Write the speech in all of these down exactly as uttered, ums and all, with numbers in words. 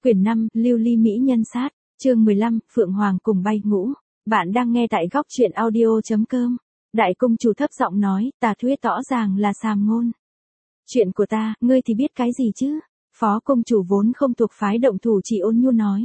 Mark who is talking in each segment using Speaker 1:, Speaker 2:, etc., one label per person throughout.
Speaker 1: Quyển năm, Lưu ly mỹ nhân sát, chương mười lăm, Phượng Hoàng cùng bay ngũ. Bạn đang nghe tại góc truyện audio chấm com. Đại công chủ thấp giọng nói, tà thuyết rõ ràng là sàm ngôn. Chuyện của ta, ngươi thì biết cái gì chứ? Phó công chủ vốn không thuộc phái động thủ chỉ ôn nhu nói.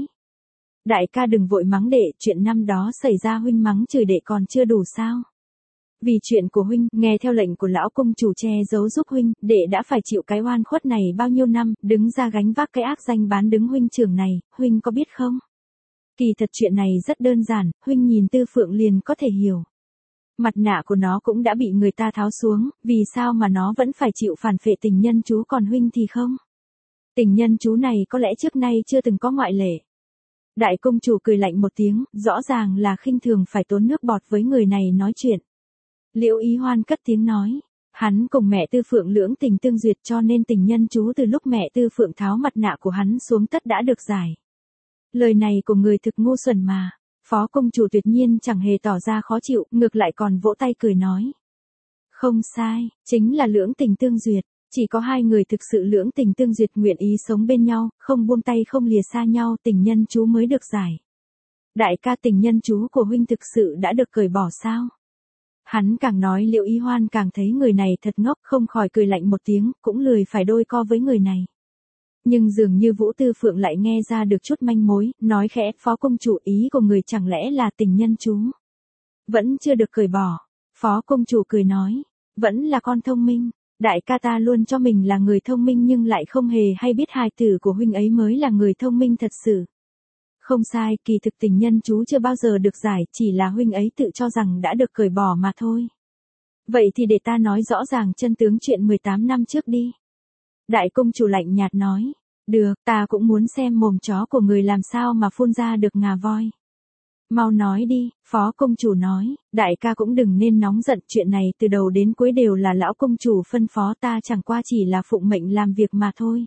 Speaker 1: Đại ca đừng vội mắng đệ, chuyện năm đó xảy ra huynh mắng chửi đệ còn chưa đủ sao? Vì chuyện của huynh, nghe theo lệnh của lão công chủ che giấu giúp huynh, đệ đã phải chịu cái oan khuất này bao nhiêu năm, đứng ra gánh vác cái ác danh bán đứng huynh trưởng này, huynh có biết không? Kỳ thật chuyện này rất đơn giản, huynh nhìn Tư Phượng liền có thể hiểu. Mặt nạ của nó cũng đã bị người ta tháo xuống, vì sao mà nó vẫn phải chịu phản phệ tình nhân chú còn huynh thì không? Tình nhân chú này có lẽ trước nay chưa từng có ngoại lệ. Đại công chủ cười lạnh một tiếng, rõ ràng là khinh thường phải tốn nước bọt với người này nói chuyện. Liễu Ý Hoan cất tiếng nói, hắn cùng mẹ Tư Phượng lưỡng tình tương duyệt cho nên tình nhân chú từ lúc mẹ Tư Phượng tháo mặt nạ của hắn xuống tất đã được giải. Lời này của người thực ngu xuẩn mà. Phó công chủ tuyệt nhiên chẳng hề tỏ ra khó chịu, ngược lại còn vỗ tay cười nói. Không sai, chính là lưỡng tình tương duyệt, chỉ có hai người thực sự lưỡng tình tương duyệt nguyện ý sống bên nhau, không buông tay không lìa xa nhau, tình nhân chú mới được giải. Đại ca, tình nhân chú của huynh thực sự đã được cởi bỏ sao? Hắn càng nói Liễu Ý Hoan càng thấy người này thật ngốc, không khỏi cười lạnh một tiếng, cũng lười phải đôi co với người này. Nhưng dường như Vũ Tư Phượng lại nghe ra được chút manh mối, nói khẽ, phó công chủ, ý của người chẳng lẽ là tình nhân chú vẫn chưa được cởi bỏ. Phó công chủ cười nói, vẫn là con thông minh, đại ca ta luôn cho mình là người thông minh nhưng lại không hề hay biết hài tử của huynh ấy mới là người thông minh thật sự. Không sai, kỳ thực tình nhân chú chưa bao giờ được giải, chỉ là huynh ấy tự cho rằng đã được cởi bỏ mà thôi. Vậy thì để ta nói rõ ràng chân tướng chuyện mười tám năm trước đi. Đại công chủ lạnh nhạt nói, được, ta cũng muốn xem mồm chó của người làm sao mà phun ra được ngà voi. Mau nói đi, phó công chủ nói, đại ca cũng đừng nên nóng giận, chuyện này từ đầu đến cuối đều là lão công chủ phân phó, ta chẳng qua chỉ là phụng mệnh làm việc mà thôi.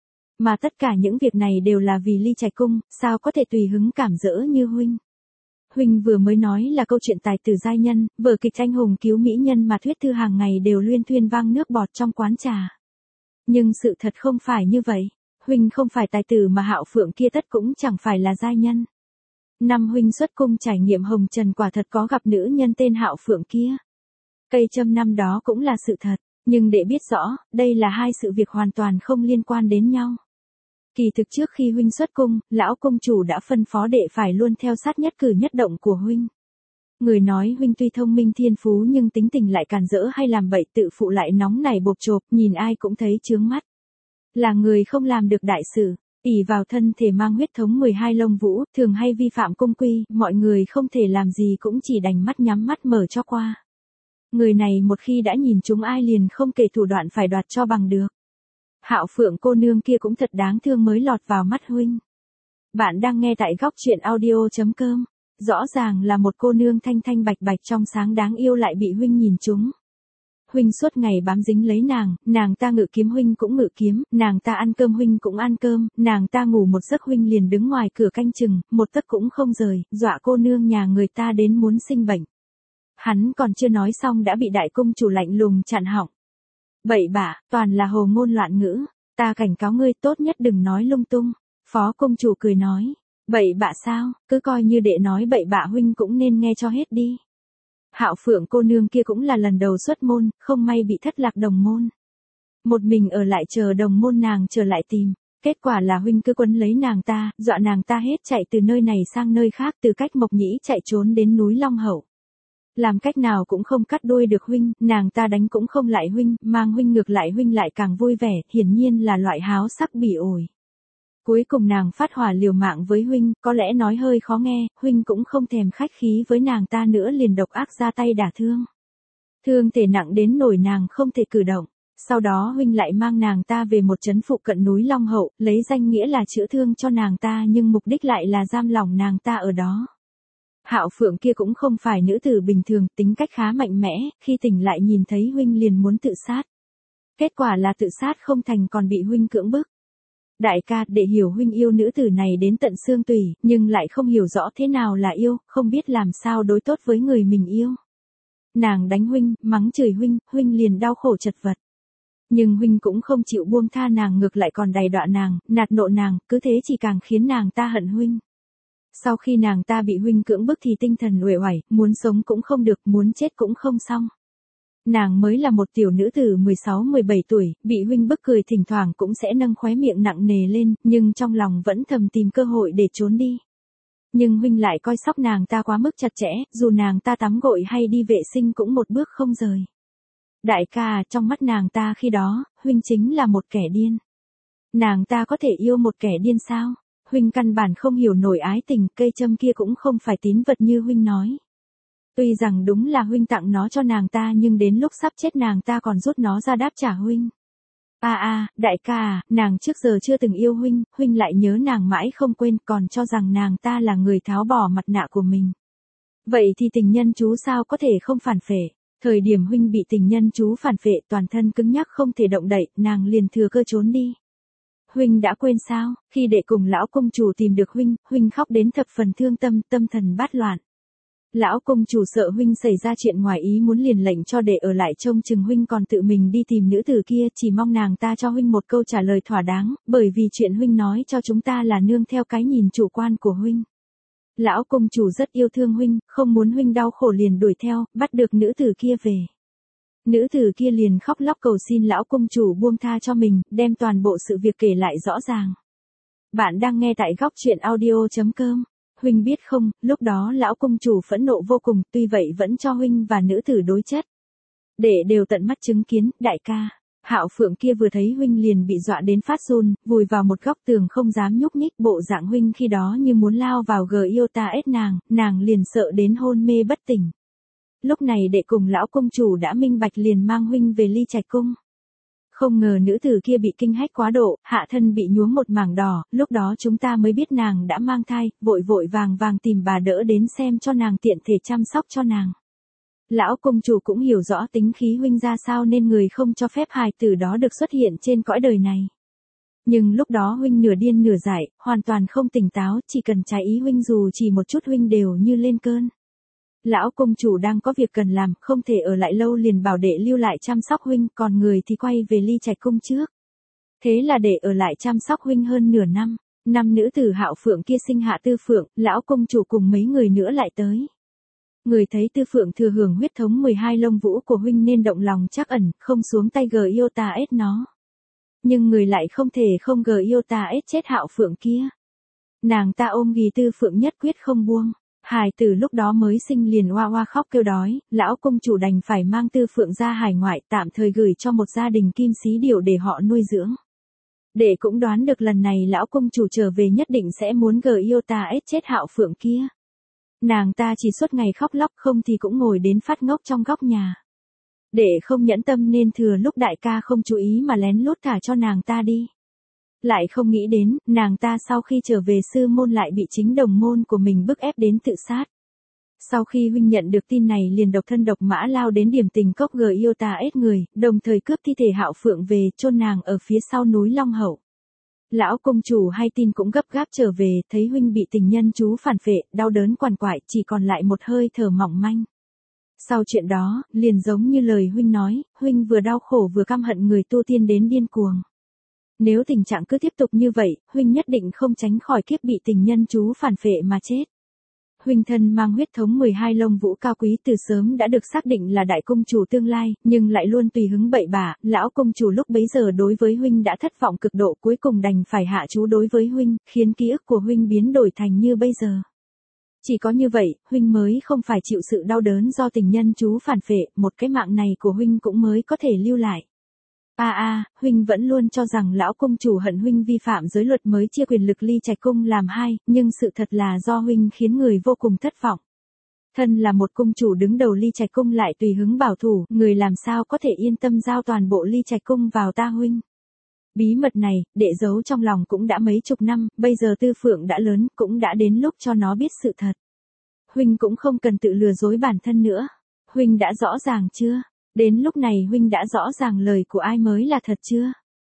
Speaker 1: Mà tất cả những việc này đều là vì Ly Trạch Cung, sao có thể tùy hứng cảm dỡ như huynh. Huynh vừa mới nói là câu chuyện tài tử giai nhân, vở kịch anh hùng cứu mỹ nhân mà thuyết thư hàng ngày đều luyên thuyên vang nước bọt trong quán trà. Nhưng sự thật không phải như vậy, huynh không phải tài tử mà Hạo Phượng kia tất cũng chẳng phải là giai nhân. Năm huynh xuất cung trải nghiệm hồng trần quả thật có gặp nữ nhân tên Hạo Phượng kia. Cây châm năm đó cũng là sự thật, nhưng để biết rõ, đây là hai sự việc hoàn toàn không liên quan đến nhau. Kỳ thực trước khi huynh xuất cung, lão công chủ đã phân phó đệ phải luôn theo sát nhất cử nhất động của huynh. Người nói huynh tuy thông minh thiên phú nhưng tính tình lại càn rỡ hay làm bậy, tự phụ lại nóng nảy bộp chộp, nhìn ai cũng thấy chướng mắt. Là người không làm được đại sự, ỷ vào thân thể mang huyết thống mười hai lông vũ, thường hay vi phạm cung quy, mọi người không thể làm gì cũng chỉ đành mắt nhắm mắt mở cho qua. Người này một khi đã nhìn chúng ai liền không kể thủ đoạn phải đoạt cho bằng được. Hạo Phượng cô nương kia cũng thật đáng thương mới lọt vào mắt huynh. Bạn đang nghe tại góc truyện audio chấm com. Rõ ràng là một cô nương thanh thanh bạch bạch trong sáng đáng yêu lại bị huynh nhìn trúng. Huynh suốt ngày bám dính lấy nàng, nàng ta ngự kiếm huynh cũng ngự kiếm, nàng ta ăn cơm huynh cũng ăn cơm, nàng ta ngủ một giấc huynh liền đứng ngoài cửa canh chừng, một tấc cũng không rời, dọa cô nương nhà người ta đến muốn sinh bệnh. Hắn còn chưa nói xong đã bị đại công chủ lạnh lùng chặn họng. Bậy bạ, toàn là hồ ngôn loạn ngữ, ta cảnh cáo ngươi tốt nhất đừng nói lung tung. Phó công chủ cười nói, bậy bạ sao, cứ coi như đệ nói bậy bạ huynh cũng nên nghe cho hết đi. Hạo Phượng cô nương kia cũng là lần đầu xuất môn, không may bị thất lạc đồng môn. Một mình ở lại chờ đồng môn nàng trở lại tìm, kết quả là huynh cứ quấn lấy nàng ta, dọa nàng ta hết chạy từ nơi này sang nơi khác, từ cách Mộc Nhĩ chạy trốn đến núi Long Hậu. Làm cách nào cũng không cắt đuôi được huynh, nàng ta đánh cũng không lại huynh, mang huynh ngược lại huynh lại càng vui vẻ, hiển nhiên là loại háo sắc bỉ ổi. Cuối cùng nàng phát hỏa liều mạng với huynh, có lẽ nói hơi khó nghe, huynh cũng không thèm khách khí với nàng ta nữa liền độc ác ra tay đả thương. Thương thể nặng đến nỗi nàng không thể cử động. Sau đó huynh lại mang nàng ta về một trấn phụ cận núi Long Hậu, lấy danh nghĩa là chữa thương cho nàng ta nhưng mục đích lại là giam lỏng nàng ta ở đó. Hạo Phượng kia cũng không phải nữ tử bình thường, tính cách khá mạnh mẽ, khi tỉnh lại nhìn thấy huynh liền muốn tự sát. Kết quả là tự sát không thành còn bị huynh cưỡng bức. Đại ca, để hiểu huynh yêu nữ tử này đến tận xương tủy, nhưng lại không hiểu rõ thế nào là yêu, không biết làm sao đối tốt với người mình yêu. Nàng đánh huynh, mắng chửi huynh, huynh liền đau khổ chật vật. Nhưng huynh cũng không chịu buông tha nàng, ngược lại còn đày đọa nàng, nạt nộ nàng, cứ thế chỉ càng khiến nàng ta hận huynh. Sau khi nàng ta bị huynh cưỡng bức thì tinh thần uể oải, muốn sống cũng không được, muốn chết cũng không xong. Nàng mới là một tiểu nữ tử mười sáu mười bảy tuổi, bị huynh bức cười thỉnh thoảng cũng sẽ nâng khóe miệng nặng nề lên, nhưng trong lòng vẫn thầm tìm cơ hội để trốn đi. Nhưng huynh lại coi sóc nàng ta quá mức chặt chẽ, dù nàng ta tắm gội hay đi vệ sinh cũng một bước không rời. Đại ca, trong mắt nàng ta khi đó, huynh chính là một kẻ điên. Nàng ta có thể yêu một kẻ điên sao? Huynh căn bản không hiểu nổi ái tình, cây châm kia cũng không phải tín vật như huynh nói. Tuy rằng đúng là huynh tặng nó cho nàng ta, nhưng đến lúc sắp chết nàng ta còn rút nó ra đáp trả huynh. À à, đại ca à, nàng trước giờ chưa từng yêu huynh, huynh lại nhớ nàng mãi không quên, còn cho rằng nàng ta là người tháo bỏ mặt nạ của mình. Vậy thì tình nhân chú sao có thể không phản phệ? Thời điểm huynh bị tình nhân chú phản phệ, toàn thân cứng nhắc không thể động đậy, nàng liền thừa cơ trốn đi. Huynh đã quên sao, khi đệ cùng lão công chủ tìm được huynh, huynh khóc đến thập phần thương tâm, tâm thần bát loạn. Lão công chủ sợ huynh xảy ra chuyện ngoài ý muốn liền lệnh cho đệ ở lại trông chừng huynh, còn tự mình đi tìm nữ tử kia, chỉ mong nàng ta cho huynh một câu trả lời thỏa đáng, bởi vì chuyện huynh nói cho chúng ta là nương theo cái nhìn chủ quan của huynh. Lão công chủ rất yêu thương huynh, không muốn huynh đau khổ liền đuổi theo, bắt được nữ tử kia về. Nữ tử kia liền khóc lóc cầu xin lão công chủ buông tha cho mình, đem toàn bộ sự việc kể lại rõ ràng. Bạn đang nghe tại góc truyện audio chấm com. Huynh biết không, lúc đó lão công chủ phẫn nộ vô cùng, tuy vậy vẫn cho huynh và nữ tử đối chất. Để đều tận mắt chứng kiến, đại ca. Hạo Phượng kia vừa thấy huynh liền bị dọa đến phát run, vùi vào một góc tường không dám nhúc nhích, bộ dạng huynh khi đó như muốn lao vào gờ yêu ta ết nàng, nàng liền sợ đến hôn mê bất tỉnh. Lúc này đệ cùng lão công chủ đã minh bạch liền mang huynh về Ly Trạch cung. Không ngờ nữ tử kia bị kinh hách quá độ, hạ thân bị nhuốm một mảng đỏ, lúc đó chúng ta mới biết nàng đã mang thai, vội vội vàng vàng tìm bà đỡ đến xem cho nàng tiện thể chăm sóc cho nàng. Lão công chủ cũng hiểu rõ tính khí huynh ra sao nên người không cho phép hài tử đó được xuất hiện trên cõi đời này. Nhưng lúc đó huynh nửa điên nửa dại, hoàn toàn không tỉnh táo, chỉ cần trái ý huynh dù chỉ một chút huynh đều như lên cơn. Lão công chủ đang có việc cần làm, không thể ở lại lâu liền bảo đệ lưu lại chăm sóc huynh, còn người thì quay về Ly Trạch cung trước. Thế là đệ ở lại chăm sóc huynh hơn nửa năm. Năm nữ tử Hạo Phượng kia sinh hạ Tư Phượng, lão công chủ cùng mấy người nữa lại tới. Người thấy Tư Phượng thừa hưởng huyết thống mười hai lông vũ của huynh nên động lòng trắc ẩn, không xuống tay gờ yêu ta ết nó. Nhưng người lại không thể không gờ yêu ta ết chết Hạo Phượng kia. Nàng ta ôm ghì Tư Phượng nhất quyết không buông. Hài tử lúc đó mới sinh liền oa oa khóc kêu đói, lão công chủ đành phải mang Tư Phượng ra hải ngoại, tạm thời gửi cho một gia đình kim xí điểu để họ nuôi dưỡng. Đệ cũng đoán được lần này lão công chủ trở về nhất định sẽ muốn gờ yêu ta ết chết Hạo Phượng kia. Nàng ta chỉ suốt ngày khóc lóc, không thì cũng ngồi đến phát ngốc trong góc nhà. Đệ không nhẫn tâm nên thừa lúc đại ca không chú ý mà lén lút thả cho nàng ta đi. Lại không nghĩ đến, nàng ta sau khi trở về sư môn lại bị chính đồng môn của mình bức ép đến tự sát. Sau khi huynh nhận được tin này liền độc thân độc mã lao đến điểm tình cốc gờ yêu ta ết người, đồng thời cướp thi thể Hạo Phượng về, chôn nàng ở phía sau núi Long Hậu. Lão công chủ hay tin cũng gấp gáp trở về, thấy huynh bị tình nhân chú phản phệ, đau đớn quằn quại, chỉ còn lại một hơi thở mỏng manh. Sau chuyện đó, liền giống như lời huynh nói, huynh vừa đau khổ vừa căm hận người tu tiên đến điên cuồng. Nếu tình trạng cứ tiếp tục như vậy, huynh nhất định không tránh khỏi kiếp bị tình nhân chú phản phệ mà chết. Huynh thân mang huyết thống mười hai lông vũ cao quý từ sớm đã được xác định là đại công chủ tương lai, nhưng lại luôn tùy hứng bậy bạ, lão công chủ lúc bấy giờ đối với huynh đã thất vọng cực độ, cuối cùng đành phải hạ chú đối với huynh, khiến ký ức của huynh biến đổi thành như bây giờ. Chỉ có như vậy, huynh mới không phải chịu sự đau đớn do tình nhân chú phản phệ, một cái mạng này của huynh cũng mới có thể lưu lại. A à, a, à, huynh vẫn luôn cho rằng lão công chủ hận huynh vi phạm giới luật mới chia quyền lực Ly Trạch cung làm hai, nhưng sự thật là do huynh khiến người vô cùng thất vọng. Thân là một cung chủ đứng đầu Ly Trạch cung lại tùy hứng bảo thủ, người làm sao có thể yên tâm giao toàn bộ Ly Trạch cung vào ta huynh. Bí mật này, đệ giấu trong lòng cũng đã mấy chục năm, bây giờ Tư Phượng đã lớn, cũng đã đến lúc cho nó biết sự thật. Huynh cũng không cần tự lừa dối bản thân nữa. Huynh đã rõ ràng chưa? Đến lúc này huynh đã rõ ràng lời của ai mới là thật chưa?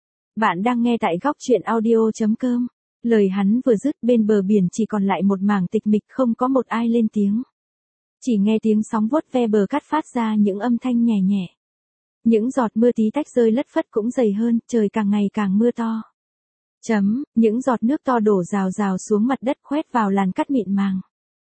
Speaker 1: Bạn đang nghe tại góc truyện audio chấm com. Lời hắn vừa dứt bên bờ biển chỉ còn lại một mảng tịch mịch, không có một ai lên tiếng. Chỉ nghe tiếng sóng vuốt ve bờ cát phát ra những âm thanh nhẹ nhẹ. Những giọt mưa tí tách rơi lất phất cũng dày hơn, trời càng ngày càng mưa to. Chấm, những giọt nước to đổ rào rào xuống mặt đất khoét vào làn cát mịn màng.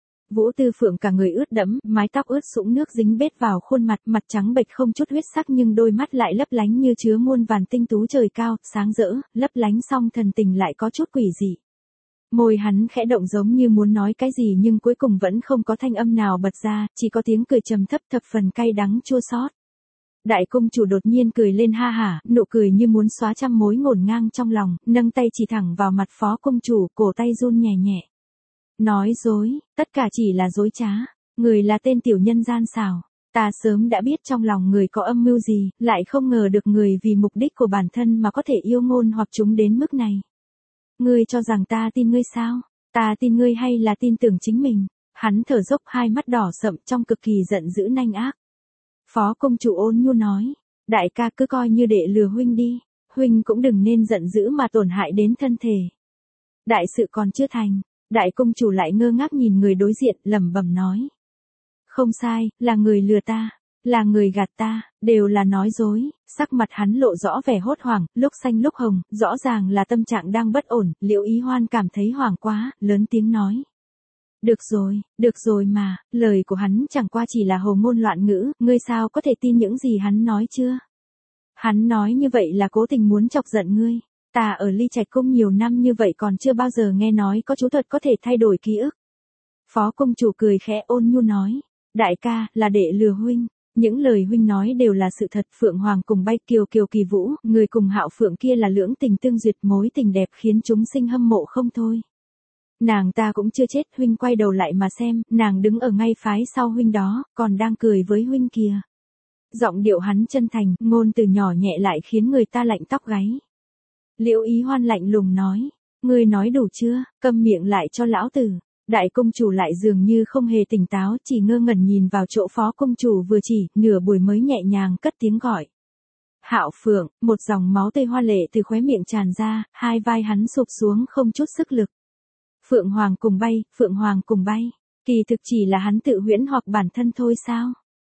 Speaker 1: Vũ Tư Phượng cả người ướt đẫm, mái tóc ướt sũng nước dính bết vào khuôn mặt, mặt trắng bệch không chút huyết sắc nhưng đôi mắt lại lấp lánh như chứa muôn vàn tinh tú trời cao, sáng rỡ, lấp lánh song thần tình lại có chút quỷ dị. Môi hắn khẽ động giống như muốn nói cái gì nhưng cuối cùng vẫn không có thanh âm nào bật ra, chỉ có tiếng cười trầm thấp thập phần cay đắng chua xót. Đại công chủ đột nhiên cười lên ha hả, nụ cười như muốn xóa trăm mối ngổn ngang trong lòng, nâng tay chỉ thẳng vào mặt phó công chủ, cổ tay run nhẹ nhẹ. Nói dối, tất cả chỉ là dối trá, người là tên tiểu nhân gian xảo. Ta sớm đã biết trong lòng người có âm mưu gì, lại không ngờ được người vì mục đích của bản thân mà có thể yêu ngôn hoặc chúng đến mức này. Ngươi cho rằng ta tin ngươi sao? Ta tin ngươi hay là tin tưởng chính mình? Hắn thở dốc hai mắt đỏ sậm trong cực kỳ giận dữ nanh ác. Phó công chủ ôn nhu nói, đại ca cứ coi như đệ lừa huynh đi, huynh cũng đừng nên giận dữ mà tổn hại đến thân thể. Đại sự còn chưa thành, đại công chủ lại ngơ ngác nhìn người đối diện lẩm bẩm nói. Không sai, là người lừa ta, là người gạt ta, đều là nói dối, sắc mặt hắn lộ rõ vẻ hốt hoảng, lúc xanh lúc hồng, rõ ràng là tâm trạng đang bất ổn, Liễu Ý Hoan cảm thấy hoảng quá, lớn tiếng nói. Được rồi, được rồi mà, lời của hắn chẳng qua chỉ là hồ ngôn loạn ngữ, ngươi sao có thể tin những gì hắn nói chưa? Hắn nói như vậy là cố tình muốn chọc giận ngươi. Ta ở Ly Trạch Cung nhiều năm như vậy còn chưa bao giờ nghe nói có chú thuật có thể thay đổi ký ức. Phó công chủ cười khẽ ôn nhu nói, đại ca, là đệ lừa huynh. Những lời huynh nói đều là sự thật. Phượng Hoàng cùng bay kiều kiều kỳ vũ, người cùng Hạo Phượng kia là lưỡng tình tương duyệt, mối tình đẹp khiến chúng sinh hâm mộ không thôi. Nàng ta cũng chưa chết, huynh quay đầu lại mà xem, nàng đứng ở ngay phái sau huynh đó, còn đang cười với huynh kìa. Giọng điệu hắn chân thành, ngôn từ nhỏ nhẹ lại khiến người ta lạnh tóc gáy. Liễu Ý Hoan lạnh lùng nói, ngươi nói đủ chưa, câm miệng lại cho lão tử. Đại công chủ lại dường như không hề tỉnh táo, chỉ ngơ ngẩn nhìn vào chỗ phó công chủ vừa chỉ, nửa buổi mới nhẹ nhàng cất tiếng gọi. Hạo Phượng, một dòng máu tươi hoa lệ từ khóe miệng tràn ra, hai vai hắn sụp xuống không chút sức lực. Phượng Hoàng cùng bay, Phượng Hoàng cùng bay, kỳ thực chỉ là hắn tự huyễn hoặc bản thân thôi sao?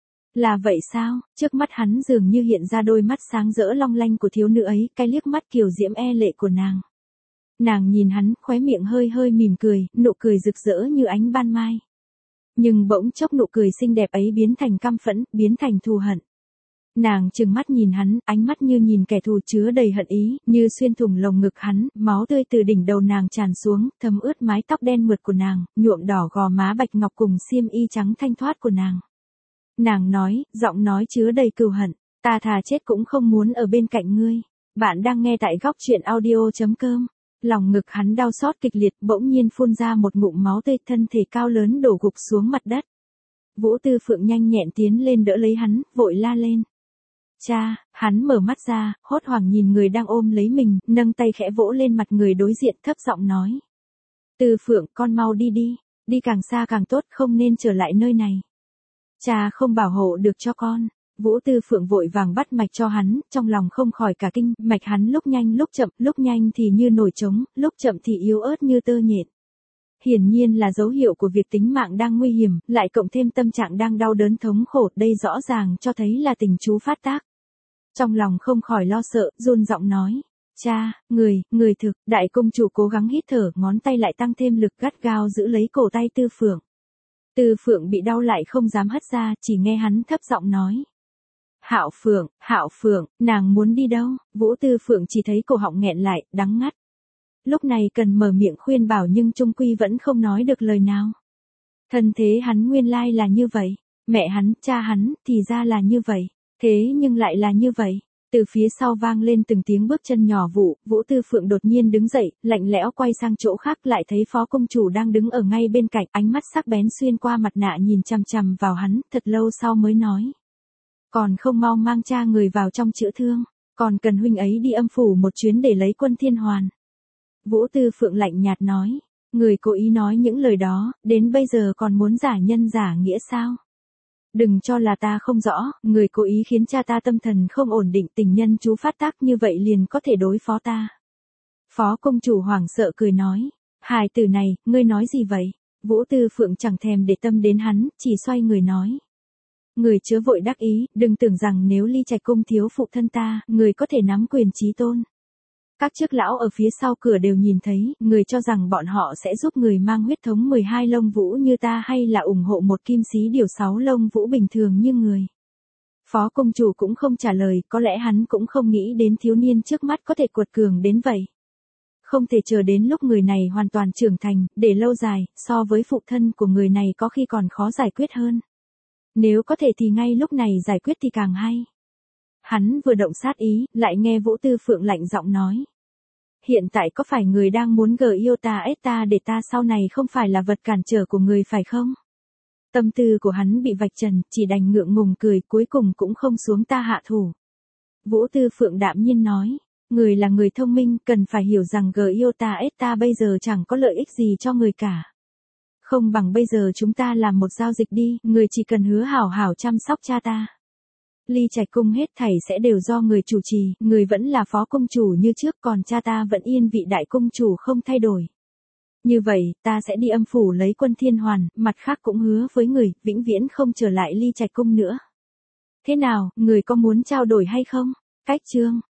Speaker 1: Là vậy sao? Trước mắt hắn dường như hiện ra đôi mắt sáng rỡ long lanh của thiếu nữ ấy, cái liếc mắt kiều diễm e lệ của nàng. Nàng nhìn hắn, khóe miệng hơi hơi mỉm cười, nụ cười rực rỡ như ánh ban mai. Nhưng bỗng chốc nụ cười xinh đẹp ấy biến thành căm phẫn, biến thành thù hận. Nàng trừng mắt nhìn hắn, ánh mắt như nhìn kẻ thù chứa đầy hận ý, như xuyên thủng lồng ngực hắn, máu tươi từ đỉnh đầu nàng tràn xuống, thấm ướt mái tóc đen mượt của nàng, nhuộm đỏ gò má bạch ngọc cùng xiêm y trắng thanh thoát của nàng. Nàng nói, giọng nói chứa đầy cừu hận, ta thà chết cũng không muốn ở bên cạnh ngươi. Bạn đang nghe tại góc truyện audio chấm com. Lòng ngực hắn đau xót kịch liệt, bỗng nhiên phun ra một ngụm máu tươi, thân thể cao lớn đổ gục xuống mặt đất. Vũ Tư Phượng nhanh nhẹn tiến lên đỡ lấy hắn, vội la lên. Cha, hắn mở mắt ra, hốt hoảng nhìn người đang ôm lấy mình, nâng tay khẽ vỗ lên mặt người đối diện thấp giọng nói. Tư Phượng, con mau đi đi, đi càng xa càng tốt, không nên trở lại nơi này. Cha không bảo hộ được cho con. Vũ Tư Phượng vội vàng bắt mạch cho hắn, trong lòng không khỏi cả kinh, mạch hắn lúc nhanh lúc chậm, lúc nhanh thì như nổi trống, lúc chậm thì yếu ớt như tơ nhện. Hiển nhiên là dấu hiệu của việc tính mạng đang nguy hiểm, lại cộng thêm tâm trạng đang đau đớn thống khổ, đây rõ ràng cho thấy là tình chú phát tác. Trong lòng không khỏi lo sợ, run giọng nói, cha, người, người thực, đại công chủ cố gắng hít thở, ngón tay lại tăng thêm lực gắt gao giữ lấy cổ tay Tư Phượng. Tư Phượng bị đau lại không dám hất ra, chỉ nghe hắn thấp giọng nói. Hạo Phượng, Hạo Phượng, nàng muốn đi đâu? Vũ Tư Phượng chỉ thấy cổ họng nghẹn lại, đắng ngắt. Lúc này cần mở miệng khuyên bảo nhưng trung quy vẫn không nói được lời nào. Thân thế hắn nguyên lai là như vậy, mẹ hắn, cha hắn, thì ra là như vậy, thế nhưng lại là như vậy. Từ phía sau vang lên từng tiếng bước chân nhỏ vụ, Vũ Tư Phượng đột nhiên đứng dậy, lạnh lẽo quay sang chỗ khác lại thấy phó công chủ đang đứng ở ngay bên cạnh, ánh mắt sắc bén xuyên qua mặt nạ nhìn chằm chằm vào hắn, thật lâu sau mới nói. Còn không mau mang cha người vào trong chữa thương, còn cần huynh ấy đi âm phủ một chuyến để lấy quân thiên hoàn. Vũ Tư Phượng lạnh nhạt nói, người cố ý nói những lời đó, đến bây giờ còn muốn giả nhân giả nghĩa sao? Đừng cho là ta không rõ, người cố ý khiến cha ta tâm thần không ổn định, tình nhân chú phát tác như vậy liền có thể đối phó ta. Phó công chủ hoảng sợ cười nói, hài tử này, ngươi nói gì vậy? Vũ Tư Phượng chẳng thèm để tâm đến hắn, chỉ xoay người nói. Người chớ vội đắc ý, đừng tưởng rằng nếu Ly Trạch cung thiếu phụ thân ta, người có thể nắm quyền chí tôn. Các chức lão ở phía sau cửa đều nhìn thấy, người cho rằng bọn họ sẽ giúp người mang huyết thống mười hai lông vũ như ta hay là ủng hộ một kim sĩ điều sáu lông vũ bình thường như người. Phó công chủ cũng không trả lời, có lẽ hắn cũng không nghĩ đến thiếu niên trước mắt có thể cuột cường đến vậy. Không thể chờ đến lúc người này hoàn toàn trưởng thành, để lâu dài, so với phụ thân của người này có khi còn khó giải quyết hơn. Nếu có thể thì ngay lúc này giải quyết thì càng hay. Hắn vừa động sát ý, lại nghe Vũ Tư Phượng lạnh giọng nói. Hiện tại có phải người đang muốn gờ yêu ta ết ta để ta sau này không phải là vật cản trở của người phải không? Tâm tư của hắn bị vạch trần, chỉ đành ngượng ngùng cười, cuối cùng cũng không xuống ta hạ thủ. Vũ Tư Phượng đạm nhiên nói, người là người thông minh, cần phải hiểu rằng gờ yêu ta ết ta bây giờ chẳng có lợi ích gì cho người cả. Không bằng bây giờ chúng ta làm một giao dịch đi, người chỉ cần hứa hảo hảo chăm sóc cha ta. Ly Trạch cung hết thảy sẽ đều do người chủ trì, người vẫn là phó công chủ như trước, còn cha ta vẫn yên vị đại công chủ không thay đổi. Như vậy, ta sẽ đi âm phủ lấy quân thiên hoàn, mặt khác cũng hứa với người, vĩnh viễn không trở lại Ly Trạch cung nữa. Thế nào, người có muốn trao đổi hay không? Cách chương